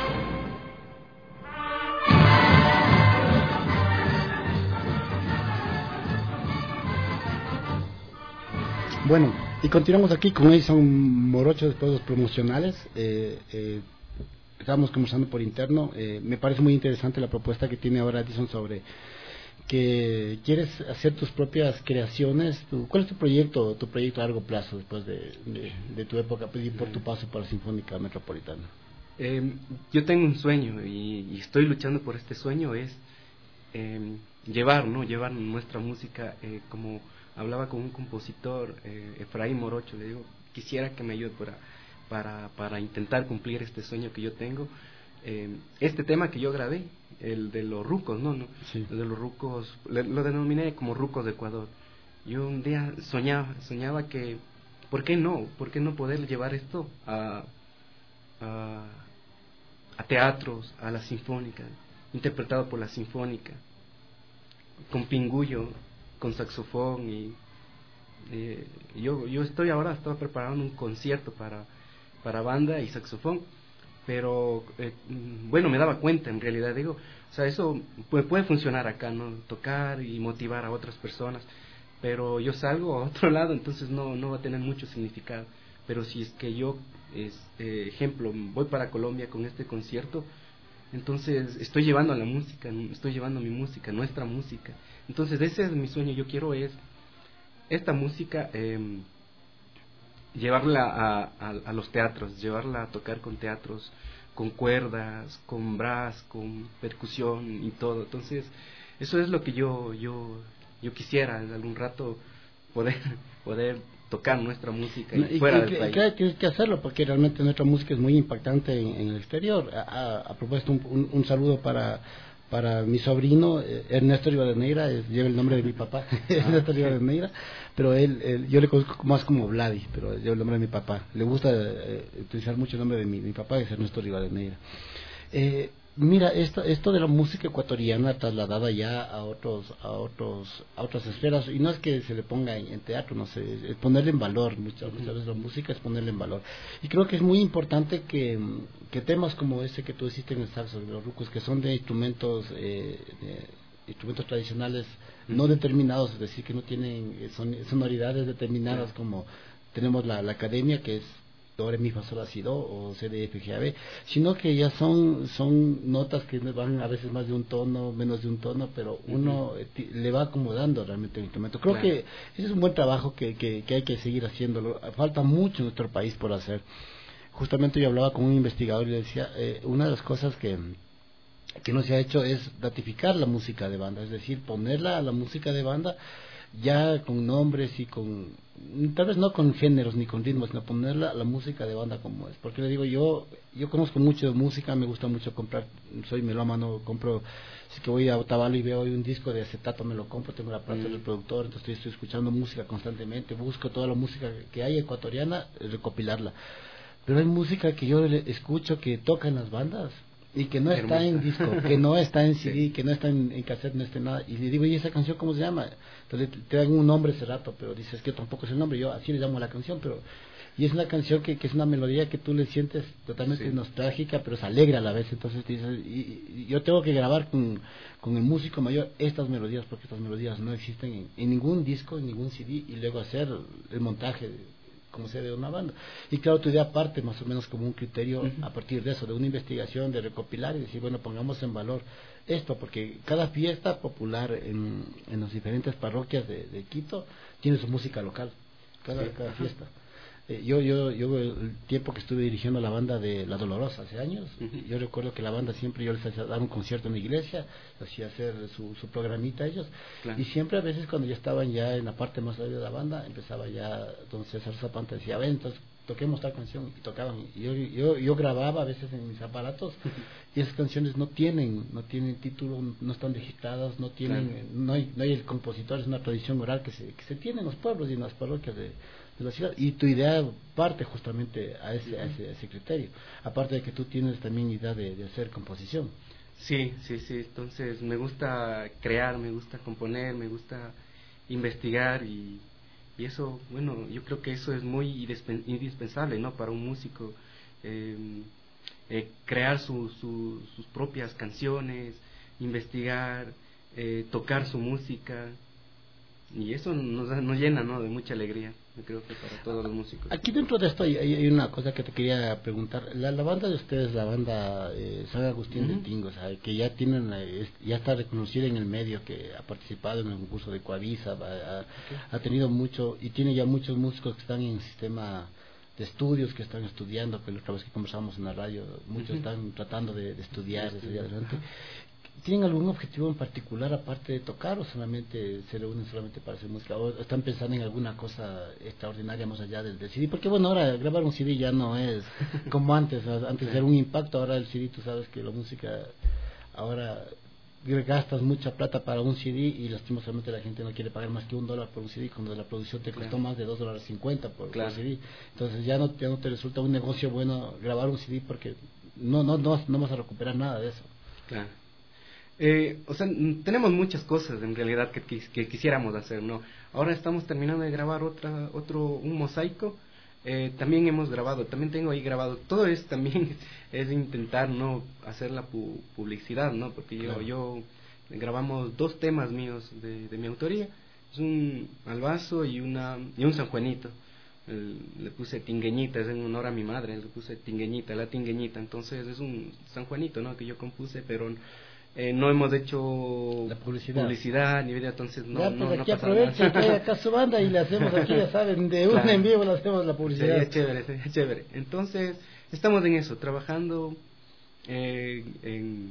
Bueno, y continuamos aquí con Edison Morocho después de los promocionales. Estábamos conversando por interno. Me parece muy interesante la propuesta que tiene ahora Edison sobre que quieres hacer tus propias creaciones. ¿Cuál es tu proyecto a largo plazo después de tu época y por tu paso por la Sinfónica Metropolitana? Yo tengo un sueño y estoy luchando por este sueño, es llevar nuestra música, como hablaba con un compositor, Efraín Morocho, le digo, quisiera que me ayude para intentar cumplir este sueño que yo tengo. Este tema que yo grabé, el de los rucos, sí. El de los rucos, lo denominé como rucos de Ecuador. Yo un día soñaba que, ¿por qué no poder llevar esto a teatros, a la Sinfónica, interpretado por la Sinfónica, con pingullo, con saxofón y yo estaba preparando un concierto para banda y saxofón, pero bueno, me daba cuenta en realidad, digo, o sea, eso puede funcionar acá, ¿no? Tocar y motivar a otras personas, pero yo salgo a otro lado, entonces no va a tener mucho significado. Pero si es que yo, ejemplo, voy para Colombia con este concierto, entonces estoy llevando la música, estoy llevando mi música, nuestra música. Entonces ese es mi sueño. Yo quiero esta música llevarla a los teatros, llevarla a tocar con teatros, con cuerdas, con brass, con percusión y todo. Entonces eso es lo que yo quisiera en algún rato poder tocar nuestra música y fuera del país. Claro, tienes que hacerlo porque realmente nuestra música es muy impactante en el exterior. A propósito, un saludo para mi sobrino Ernesto Rivadeneira, lleva el nombre de mi papá, Ernesto Rivadeneira, pero yo le conozco más como Vladi, pero lleva el nombre de mi papá. Le gusta utilizar mucho el nombre de mi papá, que es Ernesto Rivadeneira. Mira, esto de la música ecuatoriana trasladada ya a otras esferas, y no es que se le ponga en teatro, no sé, es ponerle en valor. Muchas veces la música es ponerle en valor, y creo que es muy importante que temas como ese que tú hiciste en el saxo, de los rucos, que son de instrumentos tradicionales no determinados, es decir, que no tienen sonoridades determinadas, como tenemos la academia, que es do, re, mi, fa, sol, la, si, do, o C, D, F, G, A, B, sino que ya son notas que van a veces más de un tono, menos de un tono, pero uno le va acomodando realmente el instrumento. Creo que ese es un buen trabajo que hay que seguir haciéndolo. Falta mucho en nuestro país por hacer. Justamente yo hablaba con un investigador y le decía, una de las cosas que no se ha hecho es ratificar la música de banda, es decir, ponerla a la música de banda ya con nombres y tal vez no con géneros ni con ritmos, sino ponerla la música de banda como es. Porque le digo, yo conozco mucho de música, me gusta mucho comprar, soy melómano, compro, si que voy a Otavalo y veo un disco de acetato, me lo compro, tengo la plata del productor, entonces estoy escuchando música constantemente, busco toda la música que hay ecuatoriana, recopilarla. Pero hay música que yo escucho que tocan las bandas y que no está en disco, que no está en CD, que no está en cassette, no está en nada. Y le digo, ¿y esa canción cómo se llama? Entonces te dan un nombre ese rato, pero dices que tampoco es el nombre. Yo así le llamo a la canción, pero y es una canción que es una melodía que tú le sientes totalmente nostálgica, pero es alegre a la vez. Entonces te dices, y yo tengo que grabar con el músico mayor estas melodías, porque estas melodías no existen en ningún disco, en ningún CD, y luego hacer el montaje como sea de una banda. Y claro, tu idea parte más o menos como un criterio a partir de eso, de una investigación, de recopilar y decir, bueno, pongamos en valor esto, porque cada fiesta popular en las diferentes parroquias de Quito tiene su música local, cada fiesta. Yo el tiempo que estuve dirigiendo la banda de La Dolorosa hace años, yo recuerdo que la banda siempre, yo les hacía dar un concierto en la iglesia, hacía hacer su programita a ellos, y siempre a veces cuando ya estaban ya en la parte más alta de la banda, empezaba ya don César Zapanta, decía, ven, entonces toquemos tal canción, y tocaban. Y yo grababa a veces en mis aparatos, y esas canciones no tienen título, no están digitadas, no hay el compositor, es una tradición oral que se tiene en los pueblos y en las parroquias de la ciudad, y tu idea parte justamente a ese criterio, aparte de que tú tienes también idea de hacer composición. Sí, entonces me gusta crear, me gusta componer, me gusta investigar y eso, bueno, yo creo que eso es muy indispensable, ¿no? Para un músico, crear sus propias canciones, investigar, tocar su música, y eso nos llena, ¿no? De mucha alegría, yo creo que para todos los músicos. Aquí dentro de esto hay una cosa que te quería preguntar. La banda de ustedes, la banda San Agustín de Tingo, ¿sabe? Que ya ya está reconocida en el medio, que ha participado en el concurso de Coavisa, ha tenido mucho, y tiene ya muchos músicos que están en el sistema de estudios, que están estudiando, que la otra vez que conversamos en la radio, muchos están tratando de estudiar, de salir adelante. ¿Tienen algún objetivo en particular aparte de tocar, o solamente se reúnen solamente para hacer música, o están pensando en alguna cosa extraordinaria más allá del CD? Porque bueno, ahora grabar un CD ya no es como antes, ¿no? Antes era un impacto, ahora el CD, tú sabes que la música, ahora gastas mucha plata para un CD y lastimosamente la gente no quiere pagar más que $1 por un CD, cuando la producción te costó más de $2.50 por CD. Entonces ya no te resulta un negocio bueno grabar un CD, porque no vas a recuperar nada de eso. Claro. O sea, tenemos muchas cosas en realidad que quisiéramos hacer, ¿no? Ahora estamos terminando de grabar un mosaico. También hemos grabado, también tengo ahí grabado. Todo es también es intentar, ¿no? Hacer la publicidad, ¿no? Porque yo grabamos 2 temas míos de mi autoría. Es un albazo y un San Juanito. Le puse Tingueñita, es en honor a mi madre, le puse Tingueñita, la Tingueñita. Entonces es un San Juanito, ¿no? Que yo compuse, pero no hemos hecho la publicidad ni video, entonces no aquí pasa aprovechen nada. que hay acá su banda y le hacemos aquí, ya saben, de un en vivo le hacemos la publicidad. Sería chévere. Entonces estamos en eso, trabajando en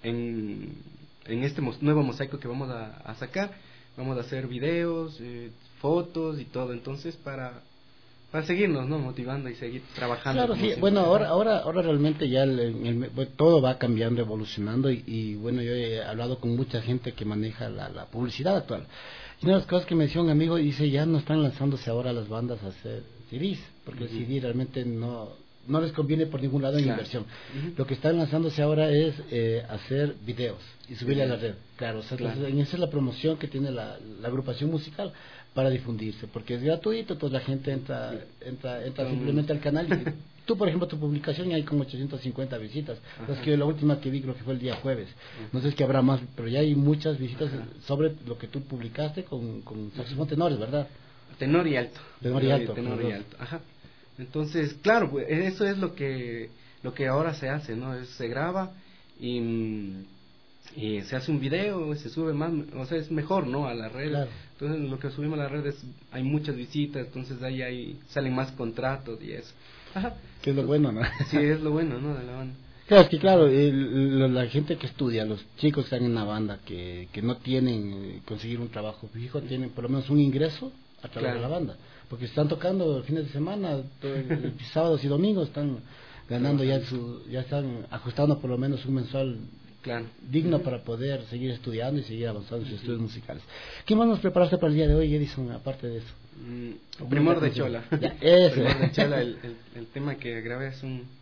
este nuevo mosaico que vamos a sacar. Vamos a hacer videos, fotos y todo, entonces para seguirnos, ¿no? Motivando y seguir trabajando. Claro, sí. Bueno, ahora realmente ya todo va cambiando, evolucionando, y bueno, yo he hablado con mucha gente que maneja la publicidad actual. Y una de las cosas que me decía un amigo, dice, ya no están lanzándose ahora las bandas a hacer CDs, porque el CD realmente no les conviene por ningún lado en inversión. Lo que están lanzándose ahora es hacer videos y subirle a la red. Claro, o sea, entonces, esa es la promoción que tiene la agrupación musical para difundirse, porque es gratuito, entonces la gente entra simplemente al canal y tú, por ejemplo, tu publicación hay como 850 visitas. Es que la última que vi creo que fue el día jueves. No sé si que habrá más, pero ya hay muchas visitas sobre lo que tú publicaste con saxofón tenores, ¿verdad? Tenor y alto. Tenor y alto. Ajá. Entonces, claro, pues, eso es lo que ahora se hace, ¿no? Se graba y se hace un video, se sube más, o sea, es mejor, ¿no? A la red. Claro. Entonces, lo que subimos a la red hay muchas visitas, entonces ahí salen más contratos y eso. Ajá. Que es lo bueno, ¿no? Sí, es lo bueno, ¿no? De la banda. Claro, es que la gente que estudia, los chicos que están en la banda, que no tienen conseguir un trabajo fijo, tienen por lo menos un ingreso a través de la banda, porque están tocando fines de semana, sábados y domingos, están ganando ya están ajustando por lo menos un mensual digno para poder seguir estudiando y seguir avanzando en sus estudios musicales. ¿Qué más nos preparaste para el día de hoy, Edison, aparte de eso? Primor de Chola. Primor de Chola, el tema que grabé hace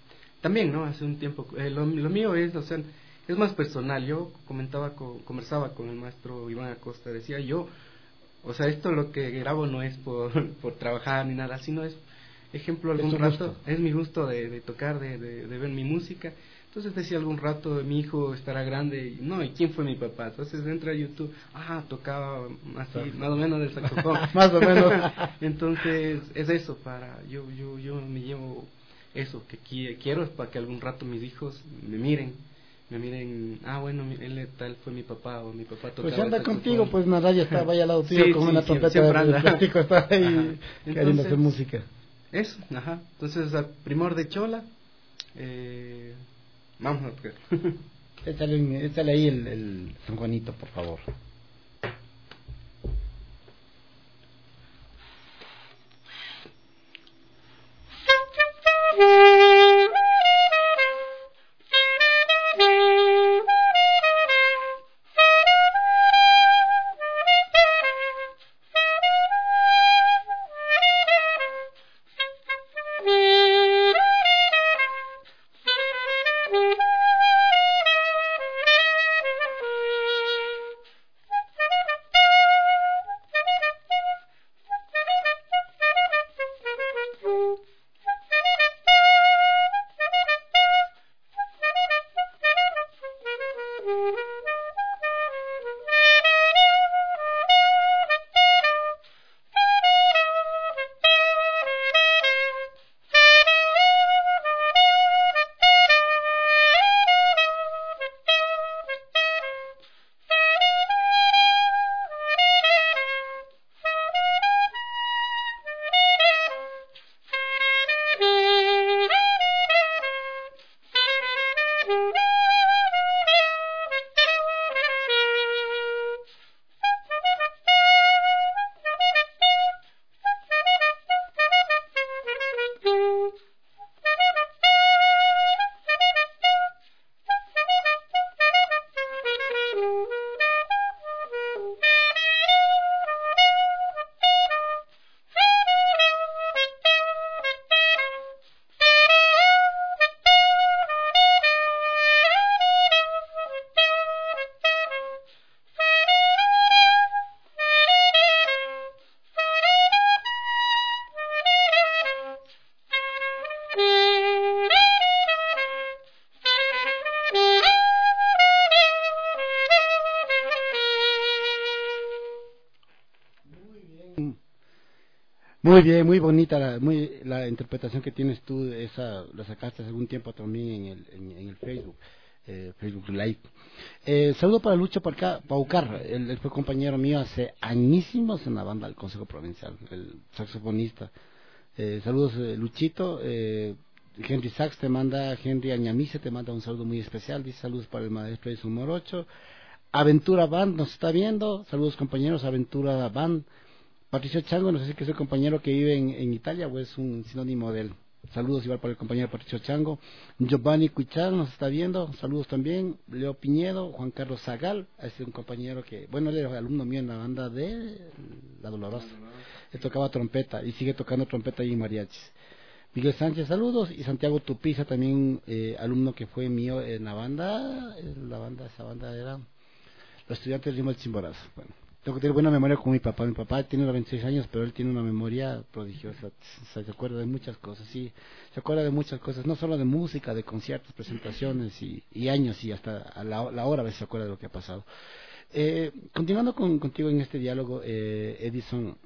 un tiempo. Lo mío es, o sea, es más personal. Yo conversaba con el maestro Iván Acosta, decía yo, o sea, esto lo que grabo no es por trabajar ni nada, sino es ejemplo algún rato, es mi gusto de tocar, de ver mi música. Entonces decía algún rato, mi hijo estará grande, ¿y quién fue mi papá? Entonces entra a YouTube, tocaba así, más o menos del saxofón. Más o menos. Entonces es eso, yo me llevo eso, que quiero es para que algún rato mis hijos me miren, bueno, él tal fue mi papá, o mi papá tocaba. Pues anda contigo, pues una radio está vaya al lado tuyo, con una trompeta de plástico, está ahí queriendo hacer música. Eso, entonces al Primor de Chola, vamos a tocar. Échale ahí el San Juanito, por favor. Muy bien, muy bonita la interpretación que tienes tú, esa la sacaste hace algún tiempo también en el Facebook, Facebook Live. Saludo para Lucho Paucar, él fue compañero mío hace añísimos en la banda del Consejo Provincial, el saxofonista. Saludos Luchito, Henry Añamice te manda un saludo muy especial, dice saludos para el maestro Edison Morocho. Aventura Band nos está viendo, saludos compañeros, Aventura Band. Patricio Chango, no sé si es el compañero que vive en Italia o es un sinónimo de él. Saludos igual para el compañero Patricio Chango. Giovanni Cuichal nos está viendo, saludos también. Leo Piñedo, Juan Carlos Zagal, es un compañero que, bueno, él era alumno mío en la banda de La Dolorosa. Él tocaba trompeta y sigue tocando trompeta ahí en mariachis. Miguel Sánchez, saludos. Y Santiago Tupiza, también alumno que fue mío en la banda, esa banda era Los Estudiantes del Ritmo del Chimborazo. Bueno. Tengo que tener buena memoria con mi papá. Mi papá tiene 96 años, pero él tiene una memoria prodigiosa. Se acuerda de muchas cosas, sí. Se acuerda de muchas cosas, no solo de música, de conciertos, presentaciones y años, y hasta a la hora a veces se acuerda de lo que ha pasado. Continuando contigo en este diálogo, Edison,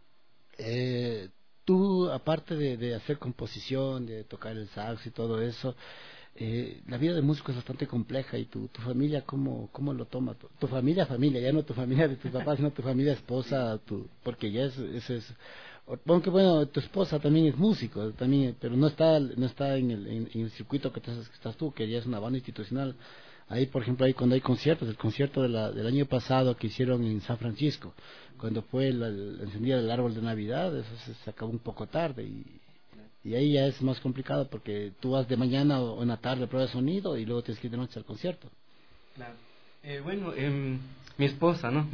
tú, aparte de hacer composición, de tocar el sax y todo eso, la vida de músico es bastante compleja. Y tu familia, ¿cómo lo toma? Tu familia, ya no tu familia de tus papás, sino tu familia esposa, porque ya es aunque bueno, tu esposa también es músico, también, pero no está en el circuito que estás tú, que ya es una banda institucional. Ahí, por ejemplo, ahí cuando hay conciertos, el concierto del año pasado que hicieron en San Francisco, cuando fue la encendida del árbol de Navidad, eso se acabó un poco tarde y ahí ya es más complicado porque tú vas de mañana o en la tarde prueba de sonido y luego tienes que ir de noche al concierto. Claro. Bueno, mi esposa, ¿no?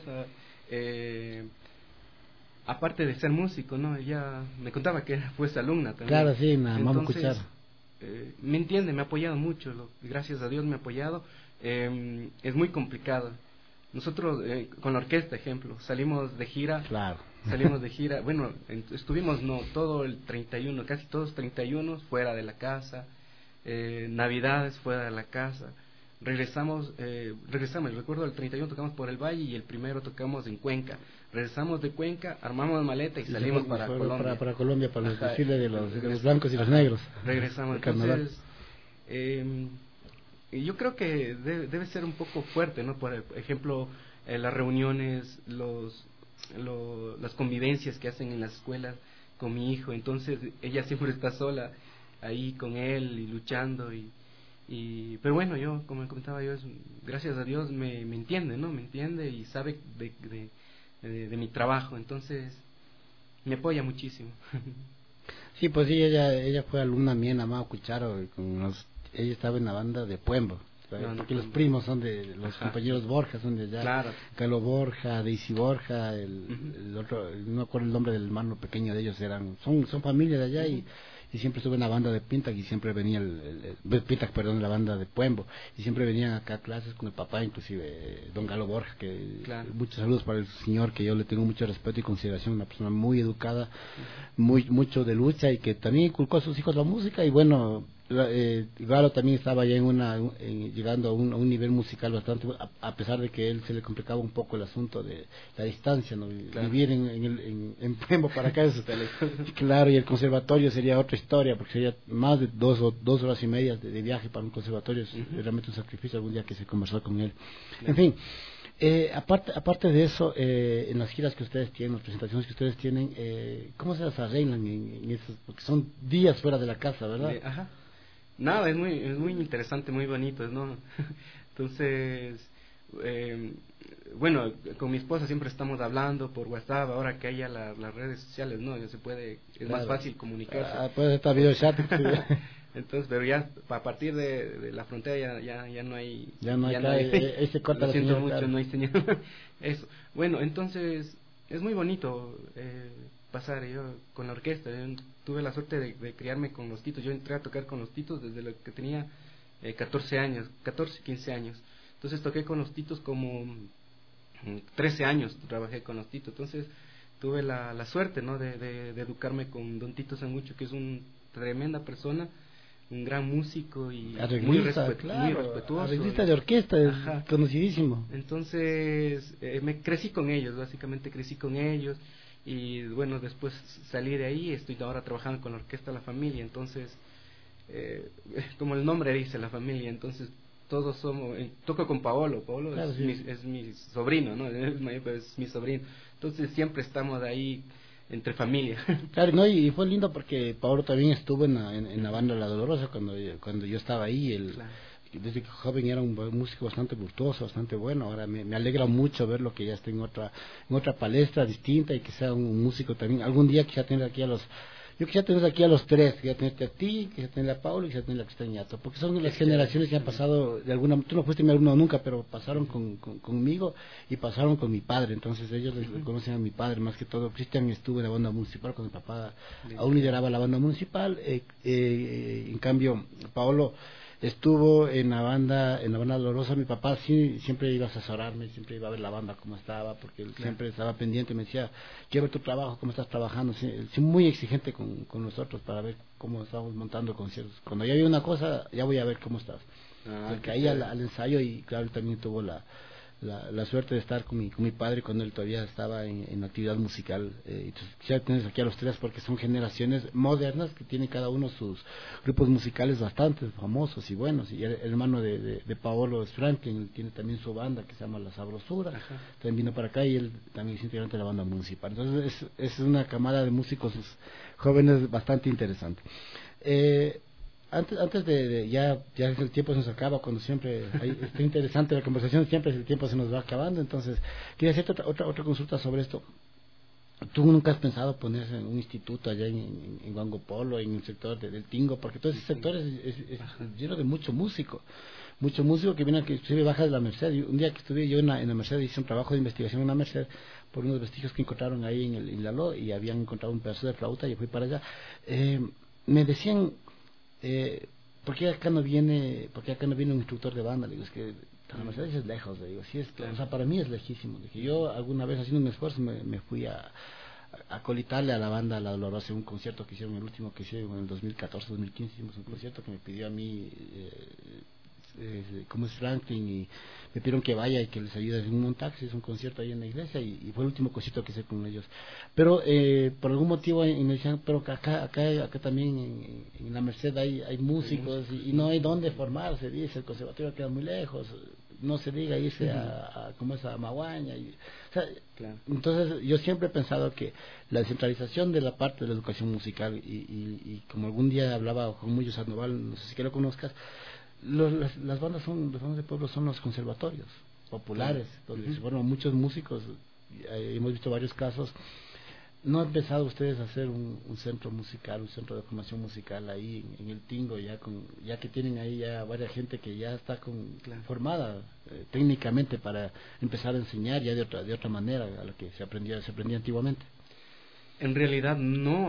Aparte de ser músico, ¿no? Ella me contaba que fue alumna también. Claro, sí, vamos a escuchar. Me entiende, me ha apoyado mucho, gracias a Dios me ha apoyado. Es muy complicado. Nosotros, con la orquesta, ejemplo, salimos de gira. Claro. Bueno, estuvimos todo el 31, casi todos 31 fuera de la casa, Navidades fuera de la casa. Regresamos, recuerdo el 31 tocamos por el Valle y el primero tocamos en Cuenca. Regresamos de Cuenca, armamos maleta y salimos para Colombia. Para Colombia, para el desfile de los blancos y los negros. Regresamos, entonces, yo creo que debe ser un poco fuerte, ¿no? Por ejemplo, las reuniones, las convivencias que hacen en las escuelas con mi hijo. Entonces ella siempre está sola ahí con él y luchando pero bueno, yo, como me comentaba yo, gracias a Dios me entiende, ¿no? Me entiende y sabe de mi trabajo, entonces me apoya muchísimo. Sí, pues sí, ella fue alumna mía en Amado Cucharo, ella estaba en la banda de Puembo, porque los primos son de los compañeros Borja, son de allá. Claro. Calo Borja, Daisy Borja, el otro, no me acuerdo el nombre del hermano pequeño de ellos, son familia de allá. Y siempre estuve en la banda de Pintac y siempre venía la banda de Puembo, y siempre venían acá a clases con el papá, inclusive don Galo Borja, que claro. Muchos saludos para el señor, que yo le tengo mucho respeto y consideración, una persona muy educada, mucho de lucha, y que también inculcó a sus hijos la música. Y bueno, Galo también estaba ya llegando a un nivel musical bastante, a pesar de que él se le complicaba un poco el asunto de la distancia, ¿no? Claro. Vivir en Pembo para acá es claro, y el conservatorio sería otra historia, porque sería más de 2 horas y media de viaje para un conservatorio, es realmente un sacrificio algún día que se conversó con él. Claro. En fin, aparte de eso, en las giras que ustedes tienen, las presentaciones que ustedes tienen, ¿cómo se las arreglan en esos? Porque son días fuera de la casa, ¿verdad? Ajá. Nada, es muy interesante, muy bonito, ¿no? Entonces, bueno, con mi esposa siempre estamos hablando por WhatsApp, ahora que hay ya las redes sociales, ¿no? Ya se puede, es más fácil comunicarse. Puede estar video chat. Entonces, pero ya a partir de la frontera ya no hay... Ya no hay, se corta lo siento señal, mucho, claro. no hay señal. Eso. Bueno, entonces, es muy bonito pasar. Yo con la orquesta, yo tuve la suerte de criarme con los Titos. Yo entré a tocar con los Titos desde lo que tenía 14 años, 14, 15 años. Entonces toqué con los Titos como 13 años, trabajé con los Titos. Entonces tuve la suerte, ¿no? de educarme con don Tito Sangucho, que es una tremenda persona, un gran músico y muy respetuoso. Arreglista de orquesta, es conocidísimo. Entonces crecí con ellos, básicamente crecí con ellos. Y bueno, después salí de ahí, estoy ahora trabajando con la orquesta La Familia. Entonces, como el nombre dice, La Familia, entonces todos somos, toco con Paolo, claro, es mi sobrino, ¿no? Es mi sobrino, entonces siempre estamos ahí entre familia. Claro, no, y fue lindo porque Paolo también estuvo en la banda La Dolorosa cuando yo estaba ahí. Claro. Desde que joven era un músico bastante virtuoso, bastante bueno. Ahora me alegra mucho verlo que ya esté en otra palestra distinta y que sea un músico también. Algún día quisiera tener aquí a los tres, quisiera tenerte a ti, quisiera tener a Paulo y quisiera tener a Cristian Ñato, porque son las generaciones que han pasado de alguna. Tú no fuiste mi alumno nunca, pero pasaron conmigo y pasaron con mi padre. Entonces ellos les conocen a mi padre más que todo. Cristian estuvo en la banda municipal con mi papá, aún lideraba la banda municipal. En cambio Paolo estuvo en la banda Dolorosa. Mi papá sí siempre iba a asesorarme, siempre iba a ver la banda cómo estaba, porque él siempre estaba pendiente, me decía, quiero ver tu trabajo, cómo estás trabajando. Sí, muy exigente con nosotros para ver cómo estamos montando conciertos. Cuando ya vi una cosa, ya voy a ver cómo estás. Porque ahí al ensayo, y claro, él también tuvo la suerte de estar con mi padre cuando él todavía estaba en actividad musical. Entonces ya tienes aquí a los tres porque son generaciones modernas que tienen cada uno sus grupos musicales bastante famosos y buenos. Y el hermano de Paolo es Franklin, tiene también su banda que se llama La Sabrosura. También vino para acá y él también es integrante de la banda municipal. Entonces es una camada de músicos jóvenes bastante interesante. Antes de ya el tiempo se nos acaba, cuando siempre está interesante la conversación, siempre el tiempo se nos va acabando. Entonces quería hacerte otra consulta sobre esto. ¿Tú nunca has pensado ponerse en un instituto allá en Huango Polo, en el sector del Tingo? Porque todo ese sector es lleno de mucho músico que viene, que se baja de la Merced. Y un día que estuve yo en la Merced, hice un trabajo de investigación en la Merced por unos vestigios que encontraron ahí en la LO, y habían encontrado un pedazo de flauta, y fui para allá. Me decían, ¿por qué acá no viene un instructor de banda? Le digo, es que la Mercedes es lejos, le digo, sí es, o sea, para mí es lejísimo. Le dije, yo alguna vez haciendo un esfuerzo me fui a colitarle a la banda La Dolorosa en un concierto que hicieron, el último que hicieron en el 2014-2015, hicimos un concierto que me pidió a mí, como es Franklin, y me pidieron que vaya y que les ayude en un montaje. Es un concierto ahí en la iglesia, y fue el último concierto que hice con ellos. Pero por algún motivo me decían, pero acá también en la Merced hay músicos y no hay dónde formarse, dice, el conservatorio queda muy lejos, no se diga irse a Maguaña. O sea, entonces yo siempre he pensado que la descentralización de la parte de la educación musical, y como algún día hablaba con Muyo Sandoval, no sé si que lo conozcas, las bandas de pueblo son los conservatorios populares, donde se forman muchos músicos. Hemos visto varios casos. ¿No han empezado ustedes a hacer un centro musical, un centro de formación musical ahí en el Tingo, ya que tienen ahí ya varias gente que ya está formada técnicamente para empezar a enseñar ya de otra manera a la que se aprendía antiguamente? En realidad no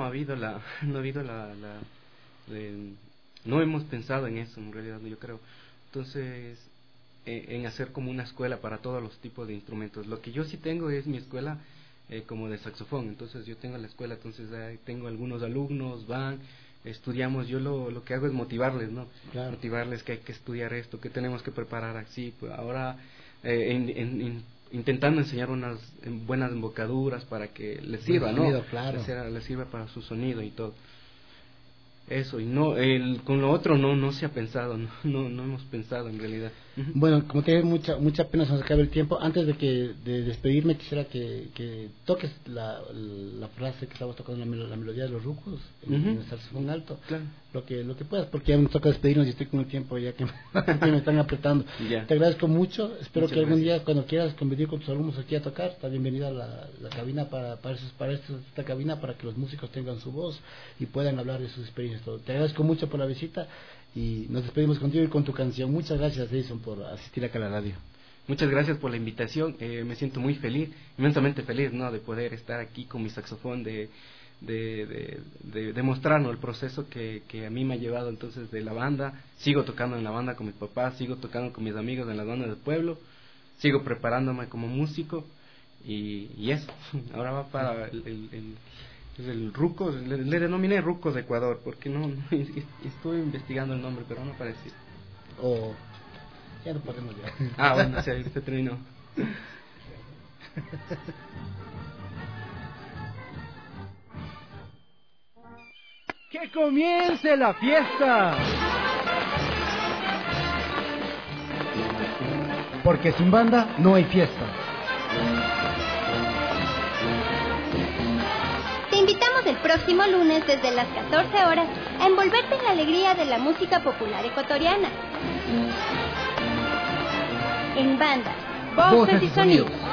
hemos pensado en eso, en realidad, yo creo. Entonces, en hacer como una escuela para todos los tipos de instrumentos. Lo que yo sí tengo es mi escuela como de saxofón. Entonces yo tengo la escuela, entonces tengo algunos alumnos, van, estudiamos, yo lo que hago es motivarles, ¿no? Claro. Motivarles que hay que estudiar esto, que tenemos que preparar así, pues ahora intentando enseñar unas buenas embocaduras para que les sirva, ¿no? Sonido, claro. Les sirva para su sonido y todo. Eso, y no, con lo otro no se ha pensado, no hemos pensado en realidad. Bueno, como te digo, mucha pena se nos acabe el tiempo. Antes de despedirme, quisiera que toques la frase que estamos tocando, la melodía de los rucos, en el saxofón alto, claro. lo que puedas, porque ya me toca despedirnos y estoy con el tiempo ya que me están apretando. Ya. Te agradezco mucho, espero Muchas que algún gracias. día, cuando quieras convenir con tus alumnos aquí a tocar, está bienvenida a la cabina para esta cabina, para que los músicos tengan su voz y puedan hablar de sus experiencias. Te agradezco mucho por la visita y nos despedimos contigo y con tu canción. Muchas gracias, Edison, por asistir acá a la radio. Muchas gracias por la invitación, me siento muy feliz, inmensamente feliz, ¿no? De poder estar aquí con mi saxofón, de mostrarnos el proceso que a mí me ha llevado entonces de la banda. Sigo tocando en la banda con mis papás, sigo tocando con mis amigos en las bandas del pueblo, sigo preparándome como músico y eso. Ahora va para el Rucos, le denominé Rucos de Ecuador porque no estuve investigando el nombre pero no apareció. Ya no podemos ya. Bueno, se terminó. ¡Que comience la fiesta! Porque sin banda no hay fiesta. Te invitamos el próximo lunes desde las 14 horas a envolverte en la alegría de la música popular ecuatoriana. En banda, voces y sonidos.